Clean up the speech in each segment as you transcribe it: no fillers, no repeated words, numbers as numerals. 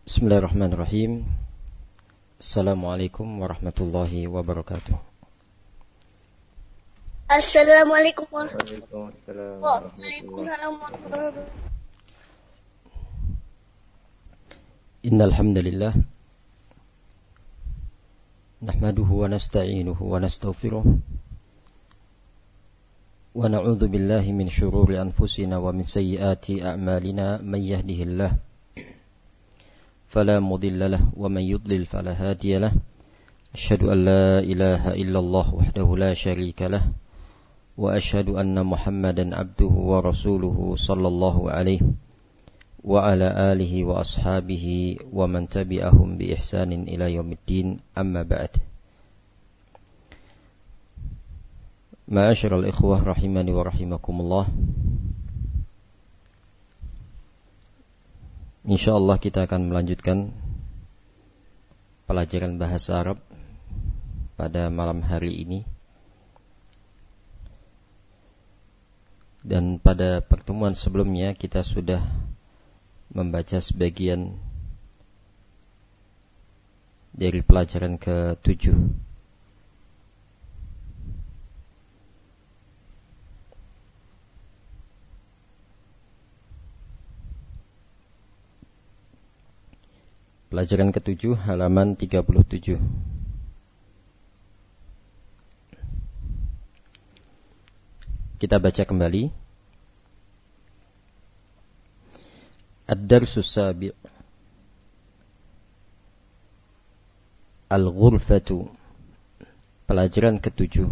Bismillahirrahmanirrahim. Assalamualaikum warahmatullahi wabarakatuh. Assalamualaikum Waalaikumsalam warahmatullahi wabarakatuh. Innal hamdalillah nahmaduhu wa nasta'inuhu wa nastaghfiruh wa na'udzu billahi min shururi anfusina wa min sayyiati a'malina may yahdihillahu fala mudilla lahu wa man yudlil fala hadiya lahu. Asyhadu an la ilaha illallah wahdahu la syarika lahu wa asyhadu anna Muhammadan abduhu wa rasuluhu sallallahu alaihi wa ala alihi wa ashabihi wa man tabi'ahum bi ihsanin ila yaumiddin, amma ba'd. Ma'asyiral ikhwah rahimani wa rahimakumullah. Insyaallah kita akan melanjutkan pelajaran bahasa Arab pada malam hari ini. Dan pada pertemuan sebelumnya kita sudah membaca sebagian dari pelajaran ke-7. Pelajaran ke-7 halaman 37. Kita baca kembali. Ad-darsus sabi' Al-ghurfatu. Pelajaran ke-7.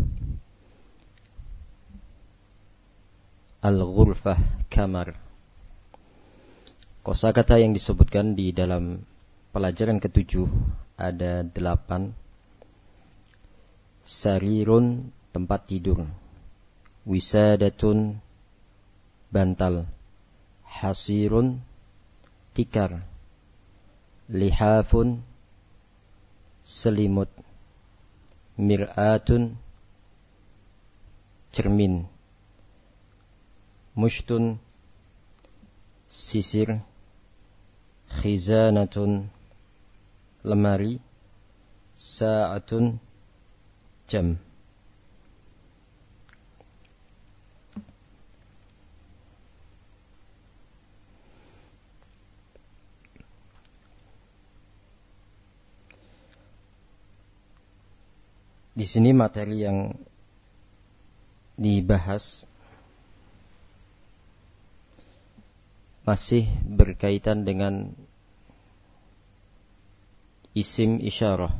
Al-ghurfah, kamar. Kosakata yang disebutkan di dalam pelajaran ke-7 ada 8. Sarirun, tempat tidur. Wisadatun, bantal. Hasirun, tikar. Lihafun, selimut. Mir'atun, cermin. Mushtun, sisir. Khizanatun, lemari. Sa'atun, jam. Di sini materi yang dibahas masih berkaitan dengan isim isyarah.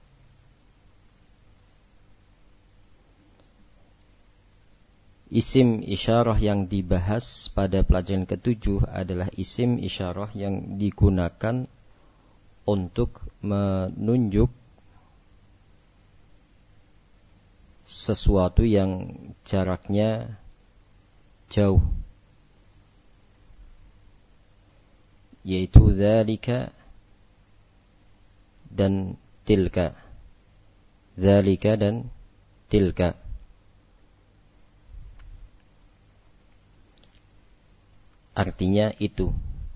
Isim isyarah yang dibahas pada pelajaran ke-7 adalah isim isyarah yang digunakan untuk menunjuk sesuatu yang jaraknya jauh, yaitu dzalika dan tilka. Dzalika dan tilka. Artinya itu.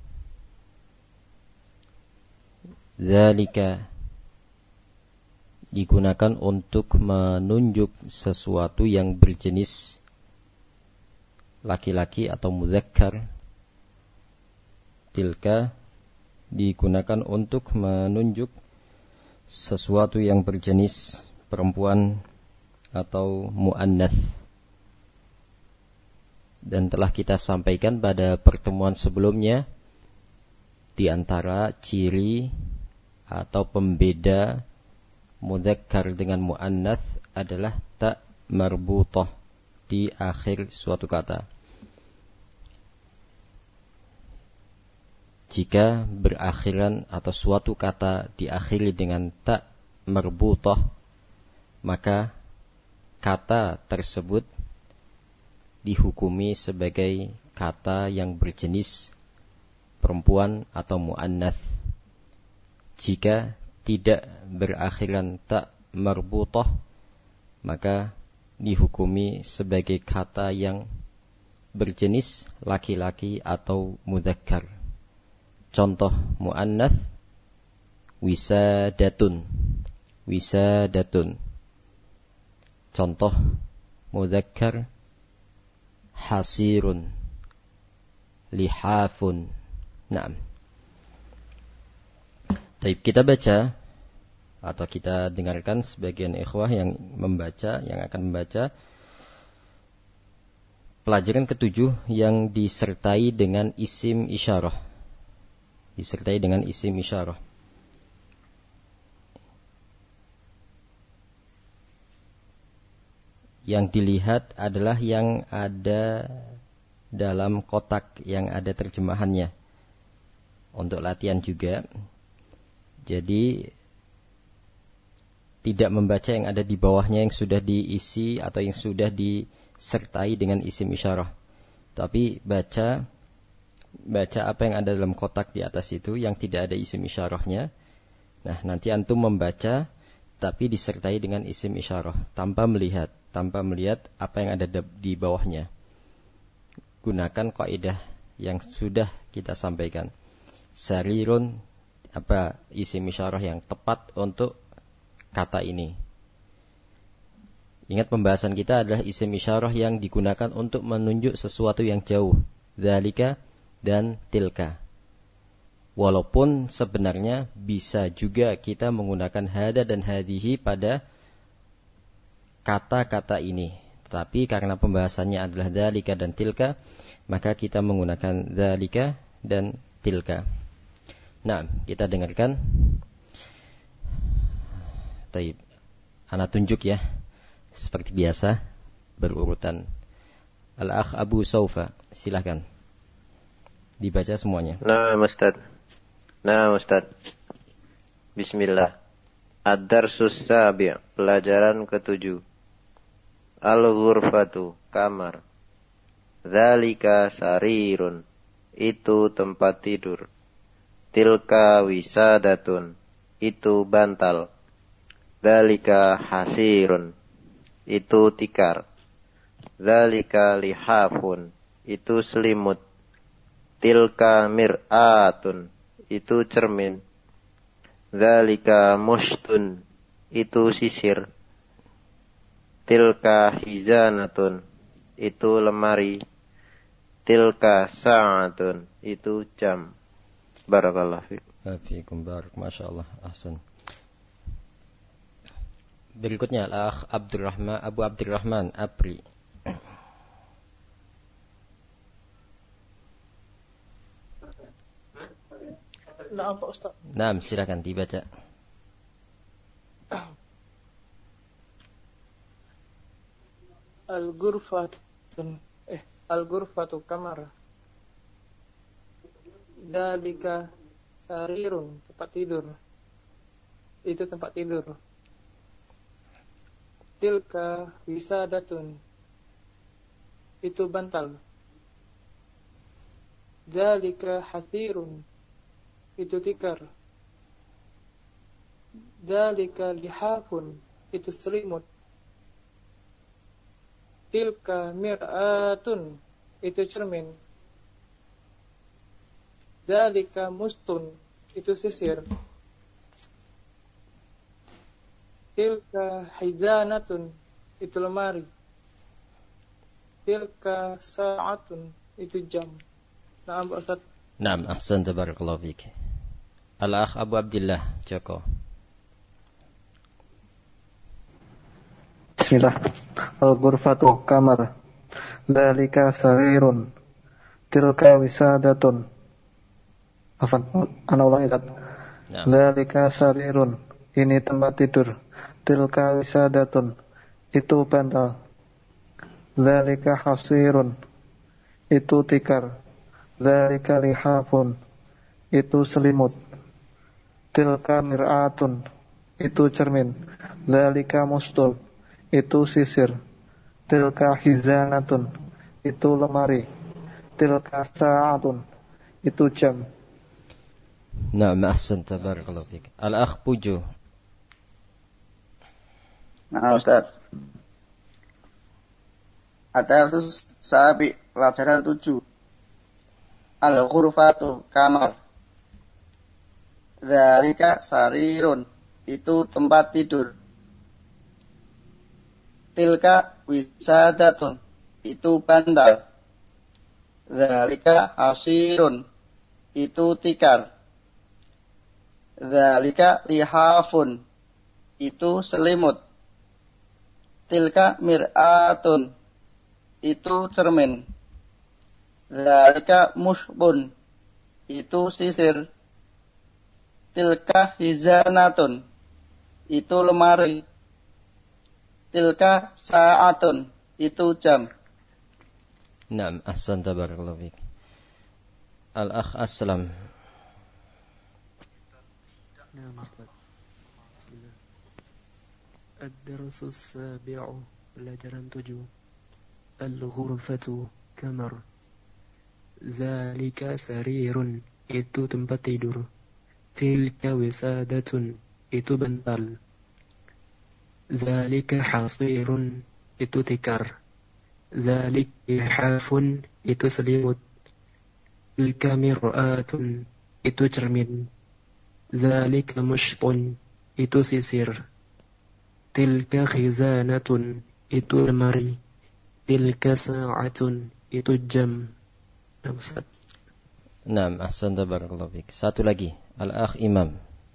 Dzalika digunakan untuk menunjuk sesuatu yang berjenis laki-laki atau mudzakkar. Tilka digunakan untuk menunjuk sesuatu yang berjenis perempuan atau muannats. Dan telah kita sampaikan pada pertemuan sebelumnya, di antara ciri atau pembeda mudzakkar dengan muannats adalah ta marbutah di akhir suatu kata. Jika berakhiran atau suatu kata diakhiri dengan ta marbutah, maka kata tersebut dihukumi sebagai kata yang berjenis perempuan atau muannats. Jika tidak berakhiran ta marbutah, maka dihukumi sebagai kata yang berjenis laki-laki atau mudzakkar. Contoh muannats wisadatun. Wisadatun. Contoh mudzakkar hasirun, lihafun. Naam. Baik, kita baca atau kita dengarkan sebagian ikhwah yang akan membaca pelajaran ketujuh yang disertai dengan isim isyarah. Disertai dengan isim isyarah. Yang dilihat adalah yang ada dalam kotak yang ada terjemahannya. Untuk latihan juga. Jadi tidak membaca yang ada di bawahnya yang sudah diisi atau yang sudah disertai dengan isim isyarah. Tapi baca apa yang ada dalam kotak di atas itu yang tidak ada isim isyarahnya. Nah, nanti antum membaca tapi disertai dengan isim isyarah tanpa melihat apa yang ada di bawahnya. Gunakan kaidah yang sudah kita sampaikan. Sarirun, apa isim isyarah yang tepat untuk kata ini. Ingat pembahasan kita adalah isim isyarah yang digunakan untuk menunjuk sesuatu yang jauh. Dzalika dan tilka. Walaupun sebenarnya bisa juga kita menggunakan hada dan hadihi pada kata-kata ini. Tetapi karena pembahasannya adalah dzalika dan tilka, maka kita menggunakan dzalika dan tilka. Nah, kita dengarkan. Taib. Ana tunjuk ya. Seperti biasa, berurutan. Al-Akh Abu Saufa, silakan. Dibaca semuanya. Nah, Ustaz. Bismillah. Ad-darsus sabi', pelajaran ketujuh. Al-ghurfatu, kamar. Dzalika sarirun, itu tempat tidur. Tilka wisadatun, itu bantal. Dzalika hasirun, itu tikar. Dzalika lihafun, itu selimut. Tilka mir'atun, itu cermin. Dzalika mushtun, itu sisir. Tilka hizanatun, itu lemari. Tilka sa'atun, itu jam. Barakallahu fiik. Fiikum barak, masyaallah, ahsan. Berikutnya Al-Akh Abu Abdurrahman Apri. Nah, Pak Ustaz. Nah, silakan dibaca. Al-ghurfatu kamar. Dzalika sarirun, tempat tidur. Itu tempat tidur. Tilka wisadatun, itu bantal. Dzalika hasirun, itu tikar. Dzalika lihafun, itu selimut. Tilka mir'atun, itu cermin. Dzalika mustun, itu sisir. Tilka hizanatun, itu lemari. Tilka sa'atun, itu jam. Nah, Pak Ustaz. Naam, ahsan, tabarakallahu fiik. Al-Akh Abu Abdillah Joko. Bismillah. Al-ghurfatu kamar. Dzalika sarirun. Tilka wisadatun. Ana ulangi kan. Dzalika sarirun. Ini tempat tidur. Tilka wisadatun. Itu bantal. Dzalika hasirun. Itu tikar. Dzalika lihafun. Itu selimut. Tilka mir'atun. Itu cermin. Dzalika mustun. Itu sisir. Tilka hizanatun. Itu lemari. Tilka sa'atun. Itu jam. Naam, ahsan, tabarakallahu fiik. Al-Akh Pujo. Nah, Ustaz. Ad-darsus sabi', pelajaran 7. Al-ghurfatu kamar. Dzalika sarirun. Itu tempat tidur. Tilka wisadatun. Itu bantal. Dzalika hasirun. Itu tikar. Dzalika lihafun. Itu selimut. Tilka mir'atun. Itu cermin. Dzalika mushbun. Itu sisir. Tilka hizanatun. Itu lemari. Tilka sa'atun. Itu jam. Naam, ahsanta barakallahu fiik. Al-akh Aslam. Naam, Ustaz. Bismillah. Ad-darsu as-sabi'u, pelajaran 7. Al-ghurfatu, kamar. Dzalika sarirun, itu tempat tidur. Tilka wisadatun, itu bantal. Dzalika hasirun, itu tikar. Dzalik lihafun, itu selimut. Tilka mir'atun, itu cermin. Dzalika mushtun, itu sisir. Tilka khizanatun, itu lemari. Tilka sa'atun, itu jam. Naam, ahsanta barakallahu fiik. Satu lagi, Al-akh Imam.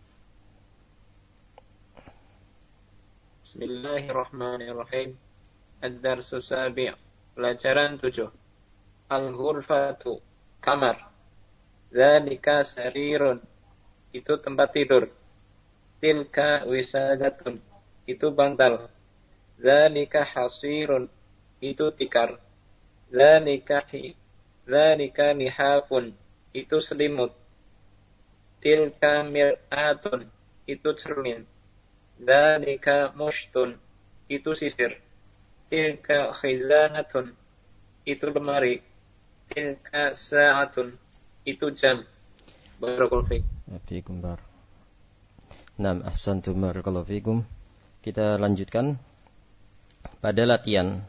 Bismillahirrahmanirrahim. Ad-darsu sabi', pelajaran 7. Al-ghurfatu, kamar. Dzalika sarirun, itu tempat tidur. Tilka wisadatun, itu bantal. Dzalika hasirun, itu tikar. Dzalika nihafun, itu selimut. Tilka mir'atun, itu cermin. Dzalika mushtun, itu sisir. Tilka khizanatun, itu lemari. Tilka sa'atun, itu jam. Barakallahu fiik. Fiikum bar. Naam, ahsantum barakallahu fiikum. Kita lanjutkan pada latihan.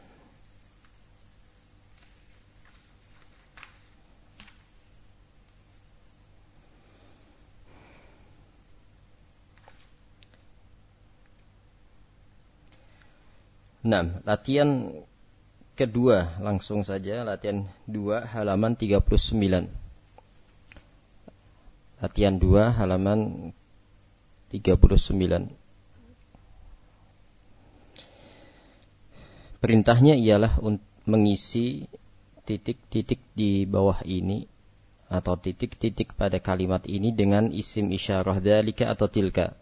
Nah, latihan kedua langsung saja, latihan 2 halaman 39. Latihan 2 halaman 39. Perintahnya ialah untuk mengisi titik-titik di bawah ini atau titik-titik pada kalimat ini dengan isim isyarah dzalika atau tilka.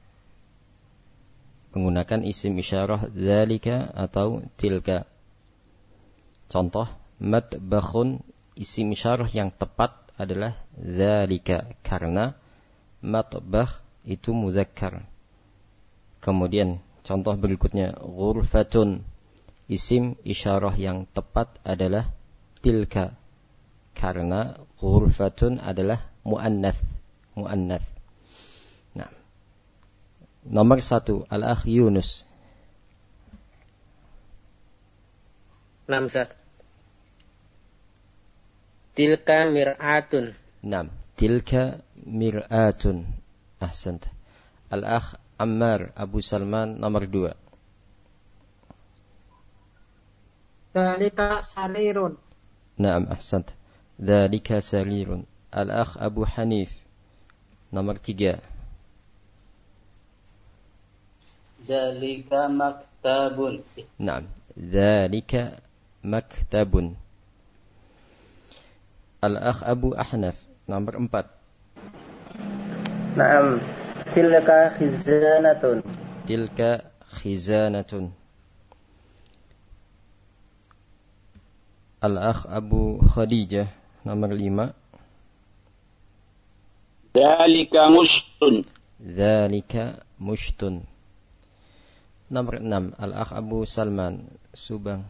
Menggunakan isim isyarah dzalika atau tilka. Contoh, matbakhun, isim isyarah yang tepat adalah dzalika karena matbakh itu muzakkar. Kemudian contoh berikutnya, ghurfatun, isim isyarah yang tepat adalah tilka karena ghurfatun adalah muannats. Nomor 1, Al-akh Yunus. Naam, Ustaz. Tilka mir'atun. Naam, tilka mir'atun. Ahsant. Al-akh Ammar Abu Salman, nomor 2. Dzalika sarirun. Naam, ahsant. Dzalika sarirun. Al-akh Abu Hanif, nomor 3. Dzalika maktabun. Naam, dzalika maktabun. Al-akh Abu Ahnaf, nomor 4. Naam. Tilka khizanatun. Tilka khizanatun. Al-akh Abu Khadijah, nomor 5. Dzalika mushtun. Dzalika mushtun. Nomor 6, Al-akh Abu Salman, Subang.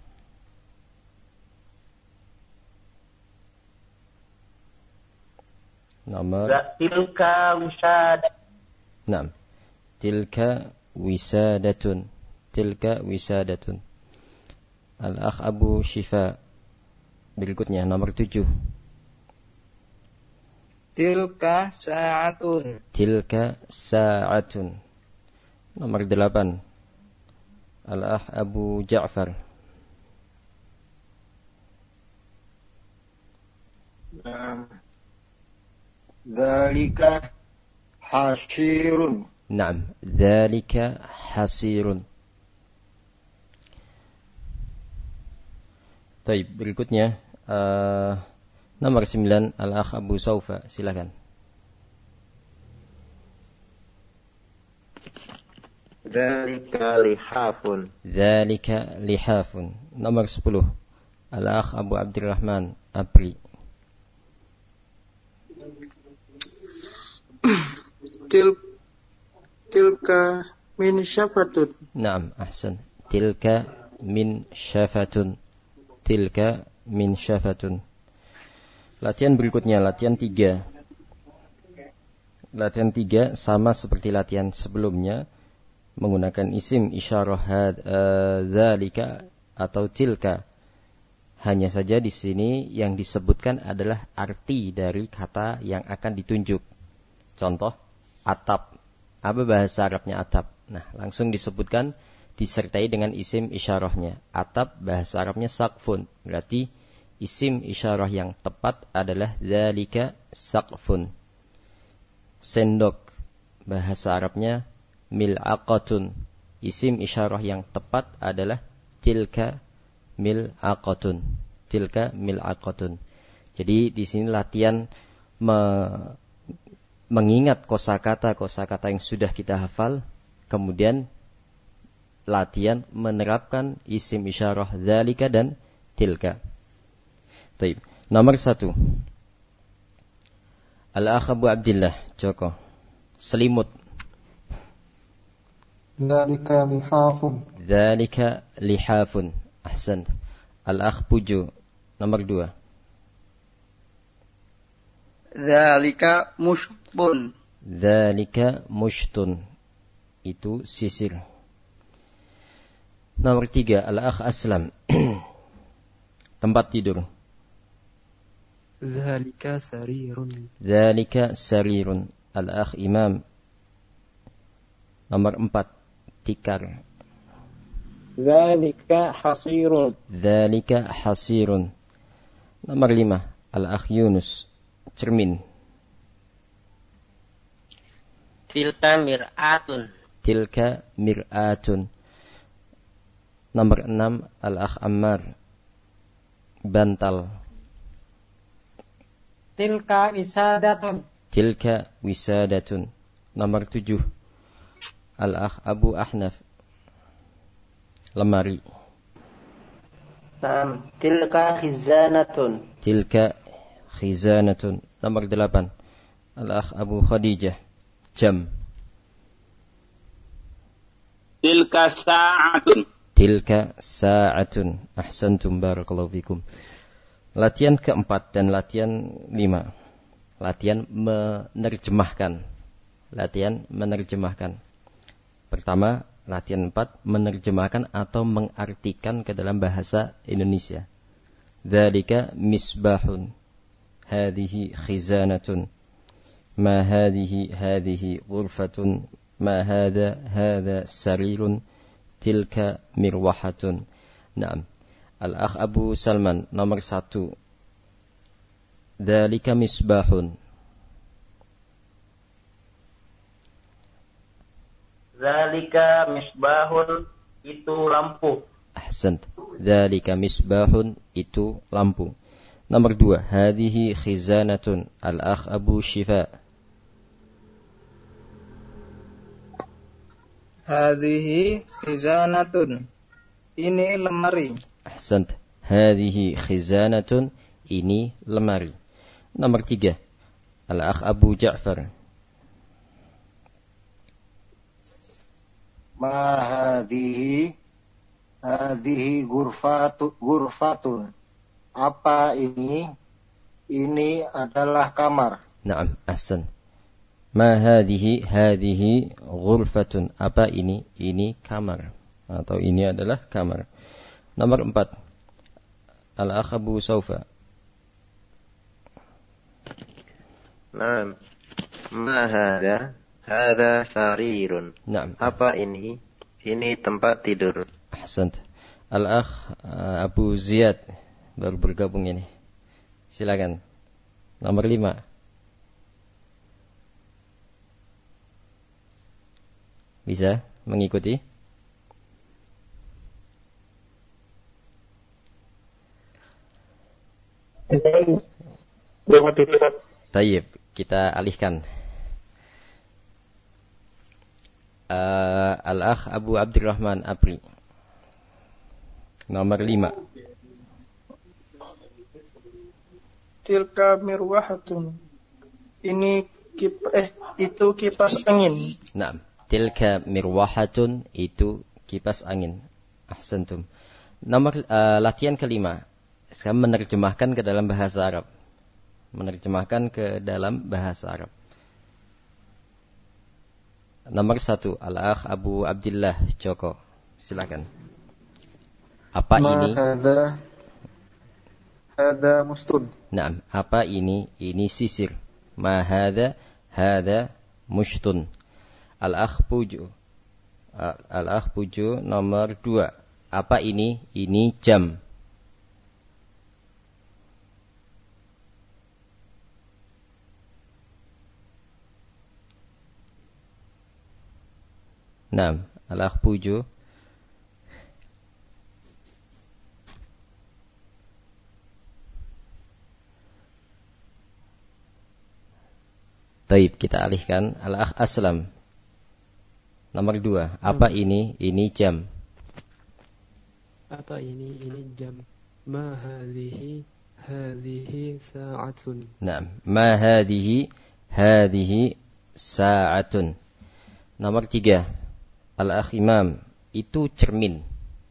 Nomor Tilka wisadatun. Naam. Tilka wisadatun. Tilka wisadatun. Al-akh Abu Shifa. Berikutnya nomor 7. Tilka sa'atun. Tilka sa'atun. Nomor 8. Al-akh Abu Ja'far. Dzalika hasirun. Naam, dzalika hasirun. Baik, berikutnya nomor 9 Al-akh Abu Saufa, silakan. Dzalika lihafun. Dzalika lihafun. Nomor 10 Al-akh Abu Abdurrahman Apri. Tilka min syafatun. Naam, ahsan. Tilka min syafatun. Tilka min syafatun. Latihan berikutnya, latihan 3. Latihan 3 sama seperti latihan sebelumnya, menggunakan isim isyarah dzalika atau tilka. Hanya saja di sini yang disebutkan adalah arti dari kata yang akan ditunjuk. Contoh, atap. Apa bahasa Arabnya atap? Nah, langsung disebutkan disertai dengan isim isyarahnya. Atap bahasa Arabnya saqfun. Berarti isim isyarah yang tepat adalah dzalika saqfun. Sendok bahasa Arabnya mil'aqatun. Isim isyarah yang tepat adalah tilka mil'aqatun. Tilka mil'aqatun. Jadi di sini latihan mengingat kosakata yang sudah kita hafal, kemudian latihan menerapkan isim isyarah dzalika dan tilka. Baik, nomor 1. Al-akh Abu Abdillah, Joko. Selimut. Dzalika lihafun. Dzalika lihafun. Ahsan. Al-akh Puju, nomor 2. Dzalika mushtun. Dzalika mushtun. Itu sisir. Nomor 3, Al-akh Aslam. Tempat tidur. Dzalika sarirun. Dzalika sarirun. Al-akh Imam. Nomor 4, Tikar. Dzalika hasirun. Dzalika hasirun. Nomor 5, Al-akh Yunus. Cermin. Tilka mir'atun. Tilka mir'atun. Nomor 6, Al-akh Ammar. Bantal. Tilka wisadatun. Tilka wisadatun. Nomor 7, Al-akh Abu Ahnaf. Lemari. Tilka khizanatun. Tilka khizanatun. Nomor 8, Al-akh Abu Khadijah. Jam. Tilka sa'atun. Tilka sa'atun. Ahsantum, barakallahu fikum. Latihan keempat dan latihan 5. Latihan menerjemahkan. Latihan menerjemahkan. Pertama, latihan 4, menerjemahkan atau mengartikan ke dalam bahasa Indonesia. Dzalika misbahun. Hadhihi khizanatun. Ma hadhihi ghurfatun. Ma hadha sarirun. Tilka mirwahatun. Naam. Al-akh Abu Salman, nomor 1. Dzalika misbahun. Dzalika misbahun, itu lampu. Ahsant. Dzalika misbahun, itu lampu. Nomor 2, hadhihi khizanatun. Al-akh Abu Shifa. Hadhihi khizanatun. Ini lemari. Ahsant. Hadhihi khizanatun, ini lemari. Nomor 3, Al-akh Abu Ja'far. Ma hadhihi ghurfatun. Apa ini? Ini adalah kamar. Naam, ahsan. Ma hadhihi ghurfatun. Apa ini? Ini kamar. Atau ini adalah kamar. Nomor 4, Al-akh Abu Saufa. Naam. Ma hada? Hada sarirun. Naam. Apa ini? Ini tempat tidur. Ahsant. Al-akh Abu Ziyad baru bergabung ini. Silakan. Nomor 5. Bisa mengikuti? Tayyib, kita alihkan. Al-akh Abu Abdurrahman Apri. Nomor 5. Tilka mirwahatun. Itu kipas angin. Naam. Tilka mirwahatun, itu kipas angin. Ahsantum. Nomor latihan kelima. Sekarang menerjemahkan ke dalam bahasa Arab. Menerjemahkan ke dalam bahasa Arab. Nomor 1, Al-akh Abu Abdillah Joko. Silakan. Apa ini? Hada mustun. Naam, apa ini? Ini sisir. Ma hada? Hada mushtun. Al-akh Puju. Al-akh Puju nomor 2. Apa ini? Ini jam. Naam, Al-akh Puju. Taib, kita alihkan. Al-akh Aslam. Nomor 2. Apa ini? Ini jam. Apa ini? Ini jam. Ma hadhihi? Hadhihi sa'atun. Naam. Ma hadhihi? Hadhihi sa'atun. Nomor 3. Al-akh Imam. Itu cermin.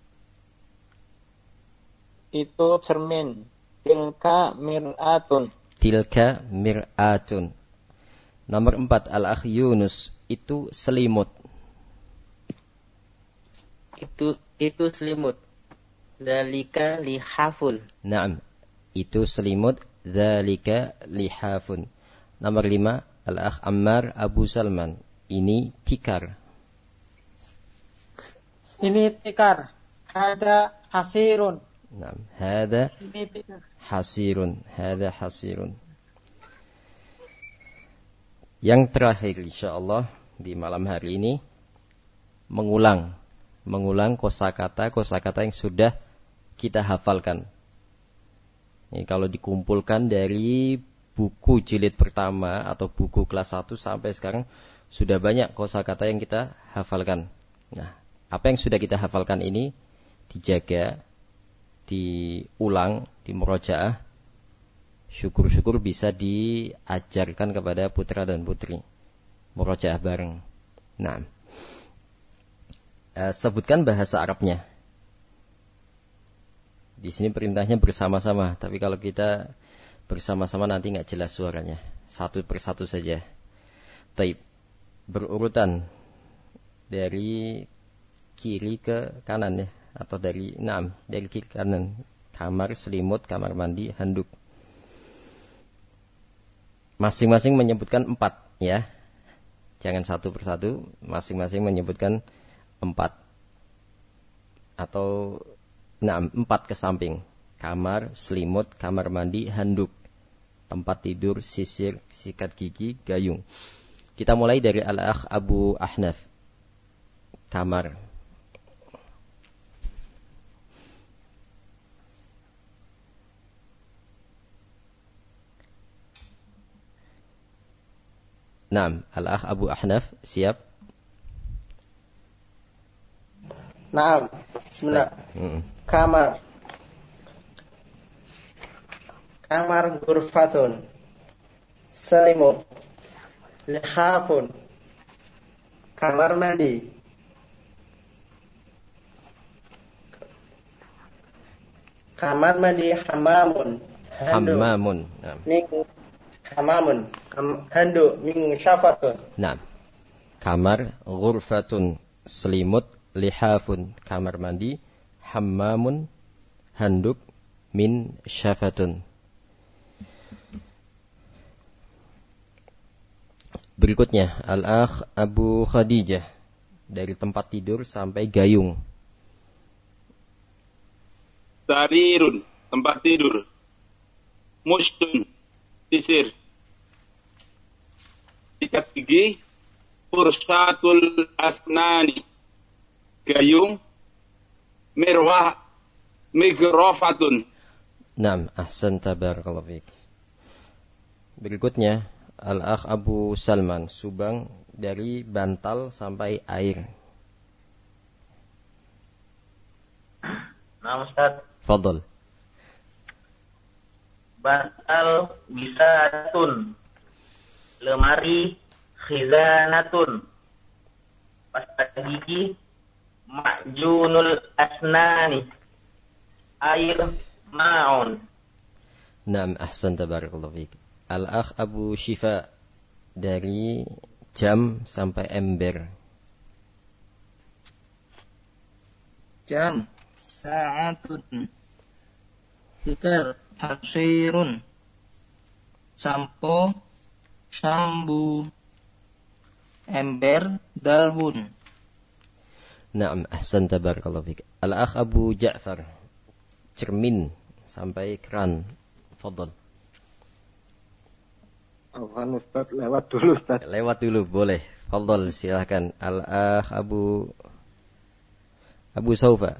Itu cermin. Tilka mir'atun. Tilka mir'atun. Nomor 4. Al-akh Yunus. Itu selimut. Itu selimut. Zalika lihafun. Naam. Itu selimut. Zalika lihafun. Nomor 5. Al-akh Ammar Abu Salman. Ini tikar. Ini tikar. Hada hasirun. Naam. Hada Ini tikar. hasirun. Hada hasirun. Yang terakhir insyaallah di malam hari ini mengulang kosakata yang sudah kita hafalkan. Ini kalau dikumpulkan dari buku jilid pertama atau buku kelas 1 sampai sekarang sudah banyak kosakata yang kita hafalkan. Nah, apa yang sudah kita hafalkan ini dijaga, diulang, dimurojaah. Syukur-syukur bisa diajarkan kepada putra dan putri. Murojaah bareng. Nah, sebutkan bahasa Arabnya. Di sini perintahnya bersama-sama, tapi kalau kita bersama-sama nanti nggak jelas suaranya. Satu persatu saja. Taib. Berurutan dari kiri ke kanan ya, atau dari kiri ke kanan. Kamar, selimut, kamar mandi, handuk. Masing-masing menyebutkan 4 ya. Jangan satu persatu, masing-masing menyebutkan 4. Atau 4 ke samping. Kamar, selimut, kamar mandi, handuk. Tempat tidur, sisir, sikat gigi, gayung. Kita mulai dari Al-akh Abu Ahnaf. Kamar. Naam, Al-akh Abu Ahnaf, siap? Naam. Bismillah. Kamar. Kamar ghurfatun. Selimut. Lihafun. Kamar mandi. Kamar mandi hamamun. Hammamun. Hamamun. Handuk min syafatun. Naam. Kamar ghurfatun, selimut, lihafun, kamar mandi, hammamun, handuk, min syafatun. berikutnya Al-Akh Abu Khadijah, dari tempat tidur sampai gayung. Sarirun, tempat tidur. Mushtun, sisir. Sikat gigi. Fursatul asnani, gayung. Mighrafatun. Naam, ahsanta barakallahu fiik. Berikutnya Al-Akh Abu Salman, Subang dari bantal sampai air. Nah, Ustaz. Fadal. Bantal bisatun. Lemari khizanatun. Pasta gigi ma'junul asnani. Air ma'un. Naam, ahsanta barakallahu fiik. Al-Akh Abu Shifa, dari jam sampai ember. Jam. Sa'atun. Tikar. Hasirun. Sampo. Sambu. Ember. Daun. Naam, ahsanta barakallahu fiik. Al-Akh Abu Ja'far, cermin sampai keran. Fadal. Afwan Ustaz, lewat dulu Ustaz. Lewat dulu, boleh. Fadal, silahkan. Al-Akh Abu Saufa.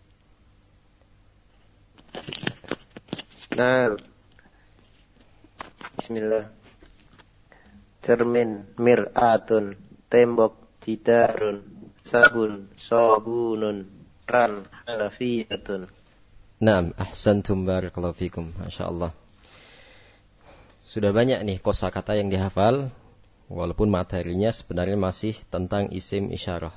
Nah, bismillah. Cermin, mir'atun, tembok, jidarun, sabun, sobunun, ran, hanafiyatun. Naam, ahsantum barakallahu fikum. Masyaallah. Sudah banyak nih kosakata yang dihafal, walaupun materinya sebenarnya masih tentang isim isyarah.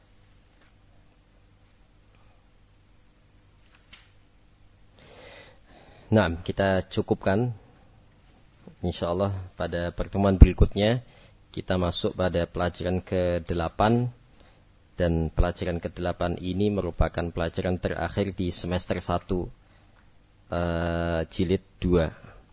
Nah, kita cukupkan. InsyaAllah pada pertemuan berikutnya kita masuk pada pelajaran ke-8. Dan pelajaran ke-8 ini merupakan pelajaran terakhir di semester 1 jilid 2.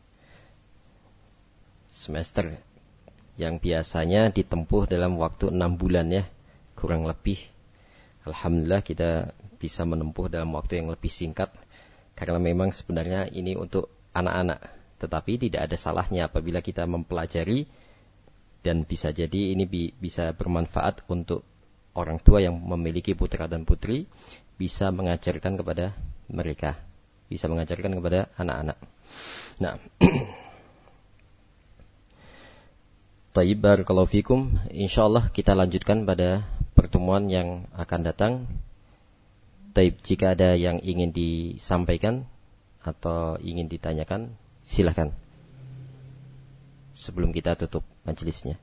Semester yang biasanya ditempuh dalam waktu 6 bulan ya, kurang lebih. Alhamdulillah kita bisa menempuh dalam waktu yang lebih singkat, karena memang sebenarnya ini untuk anak-anak. Tetapi tidak ada salahnya apabila kita mempelajari, dan bisa jadi ini bisa bermanfaat untuk orang tua yang memiliki putra dan putri, bisa mengajarkan kepada mereka, bisa mengajarkan kepada anak-anak. Nah, Taib barakallahu fikum. Insyaallah kita lanjutkan pada pertemuan yang akan datang. Taib, jika ada yang ingin disampaikan atau ingin ditanyakan, silakan. Sebelum kita tutup majelisnya.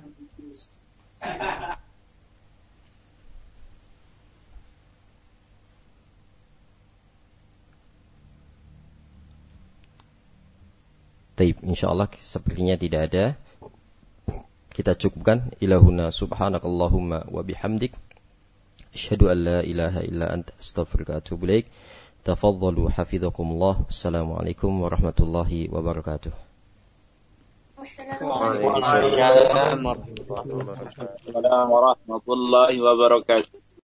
Taib, insyaallah sepertinya tidak ada. Kita cukupkan. Ilahuna subhanakallahumma wa bihamdik, asyhadu an la ilaha illa anta, astaghfiruka wa atubu ilaik. Tafadhalu hafizakumullah. Wassalamualaikum warahmatullahi wabarakatuh. Waalaikumsalam warahmatullahi wabarakatuh.